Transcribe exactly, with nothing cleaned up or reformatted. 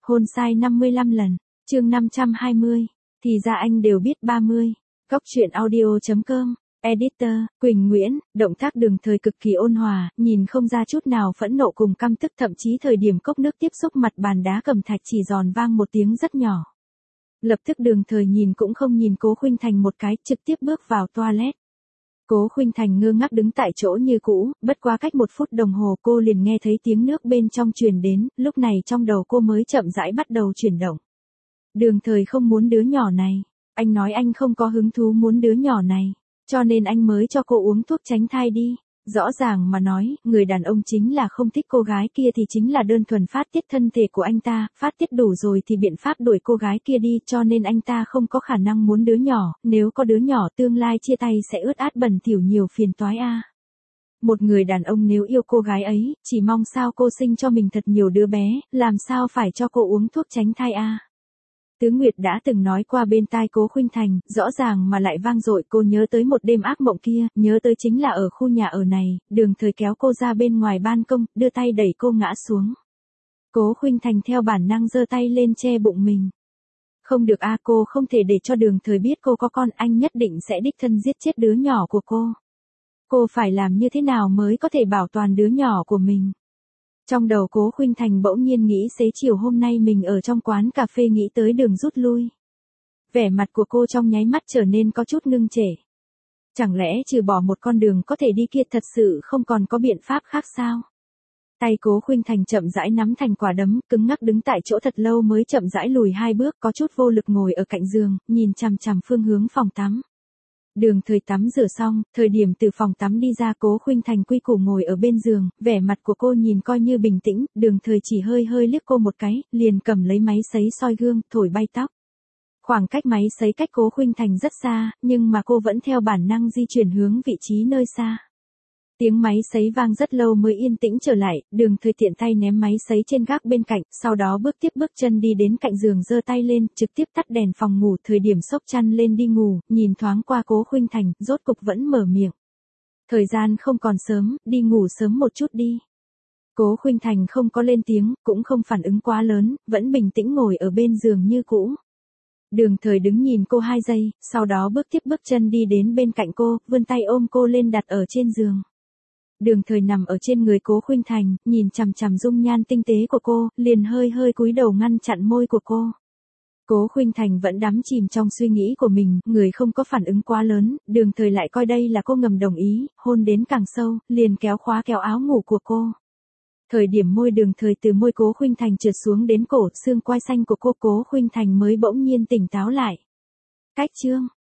Hôn sai năm mươi lăm lần. Chương năm trăm hai mươi. Thì ra anh đều biết ba mươi. Góc truyện audio chấm com. Editor, Quỳnh Nguyễn, động tác Đường Thời cực kỳ ôn hòa, nhìn không ra chút nào phẫn nộ cùng căm tức, thậm chí thời điểm cốc nước tiếp xúc mặt bàn đá cẩm thạch chỉ giòn vang một tiếng rất nhỏ. Lập tức Đường Thời nhìn cũng không nhìn Cố Khuynh Thành một cái, trực tiếp bước vào toilet. Cố Khuynh Thành ngơ ngác đứng tại chỗ như cũ, bất quá cách một phút đồng hồ cô liền nghe thấy tiếng nước bên trong truyền đến, lúc này trong đầu cô mới chậm rãi bắt đầu chuyển động. Đường Thời không muốn đứa nhỏ này, anh nói anh không có hứng thú muốn đứa nhỏ này, cho nên anh mới cho cô uống thuốc tránh thai đi. Rõ ràng mà nói, người đàn ông chính là không thích cô gái kia thì chính là đơn thuần phát tiết thân thể của anh ta, phát tiết đủ rồi thì biện pháp đuổi cô gái kia đi, cho nên anh ta không có khả năng muốn đứa nhỏ, nếu có đứa nhỏ tương lai chia tay sẽ ướt át bẩn thỉu nhiều phiền toái a. Một người đàn ông nếu yêu cô gái ấy, chỉ mong sao cô sinh cho mình thật nhiều đứa bé, làm sao phải cho cô uống thuốc tránh thai a. Tứ Nguyệt đã từng nói qua bên tai Cố Khuynh Thành, rõ ràng mà lại vang dội, cô nhớ tới một đêm ác mộng kia, nhớ tới chính là ở khu nhà ở này, Đường Thời kéo cô ra bên ngoài ban công, đưa tay đẩy cô ngã xuống. Cố Khuynh Thành theo bản năng giơ tay lên che bụng mình. Không được a, cô không thể để cho Đường Thời biết cô có con, anh nhất định sẽ đích thân giết chết đứa nhỏ của cô. Cô phải làm như thế nào mới có thể bảo toàn đứa nhỏ của mình? Trong đầu Cố Khuynh Thành bỗng nhiên nghĩ xế chiều hôm nay mình ở trong quán cà phê nghĩ tới đường rút lui. Vẻ mặt của cô trong nháy mắt trở nên có chút ngưng trệ. Chẳng lẽ trừ bỏ một con đường có thể đi kia thật sự không còn có biện pháp khác sao? Tay Cố Khuynh Thành chậm rãi nắm thành quả đấm, cứng ngắc đứng tại chỗ thật lâu mới chậm rãi lùi hai bước, có chút vô lực ngồi ở cạnh giường, nhìn chằm chằm phương hướng phòng tắm. Đường Thời tắm rửa xong, thời điểm từ phòng tắm đi ra Cố Khuynh Thành quy củ ngồi ở bên giường, vẻ mặt của cô nhìn coi như bình tĩnh, Đường Thời chỉ hơi hơi liếc cô một cái, liền cầm lấy máy sấy soi gương, thổi bay tóc. Khoảng cách máy sấy cách Cố Khuynh Thành rất xa, nhưng mà cô vẫn theo bản năng di chuyển hướng vị trí nơi xa. Tiếng máy sấy vang rất lâu mới yên tĩnh trở lại, Đường Thời tiện tay ném máy sấy trên gác bên cạnh, sau đó bước tiếp bước chân đi đến cạnh giường giơ tay lên, trực tiếp tắt đèn phòng ngủ, thời điểm xốc chăn lên đi ngủ, nhìn thoáng qua Cố Khuynh Thành, rốt cục vẫn mở miệng. Thời gian không còn sớm, đi ngủ sớm một chút đi. Cố Khuynh Thành không có lên tiếng, cũng không phản ứng quá lớn, vẫn bình tĩnh ngồi ở bên giường như cũ. Đường Thời đứng nhìn cô hai giây, sau đó bước tiếp bước chân đi đến bên cạnh cô, vươn tay ôm cô lên đặt ở trên giường. Đường Thời nằm ở trên người Cố Khuynh Thành, nhìn chằm chằm dung nhan tinh tế của cô, liền hơi hơi cúi đầu ngăn chặn môi của cô. Cố Khuynh Thành vẫn đắm chìm trong suy nghĩ của mình, người không có phản ứng quá lớn, Đường Thời lại coi đây là cô ngầm đồng ý, hôn đến càng sâu, liền kéo khóa kéo áo ngủ của cô. Thời điểm môi Đường Thời từ môi Cố Khuynh Thành trượt xuống đến cổ, xương quai xanh của cô Cố Khuynh Thành mới bỗng nhiên tỉnh táo lại. Cách chương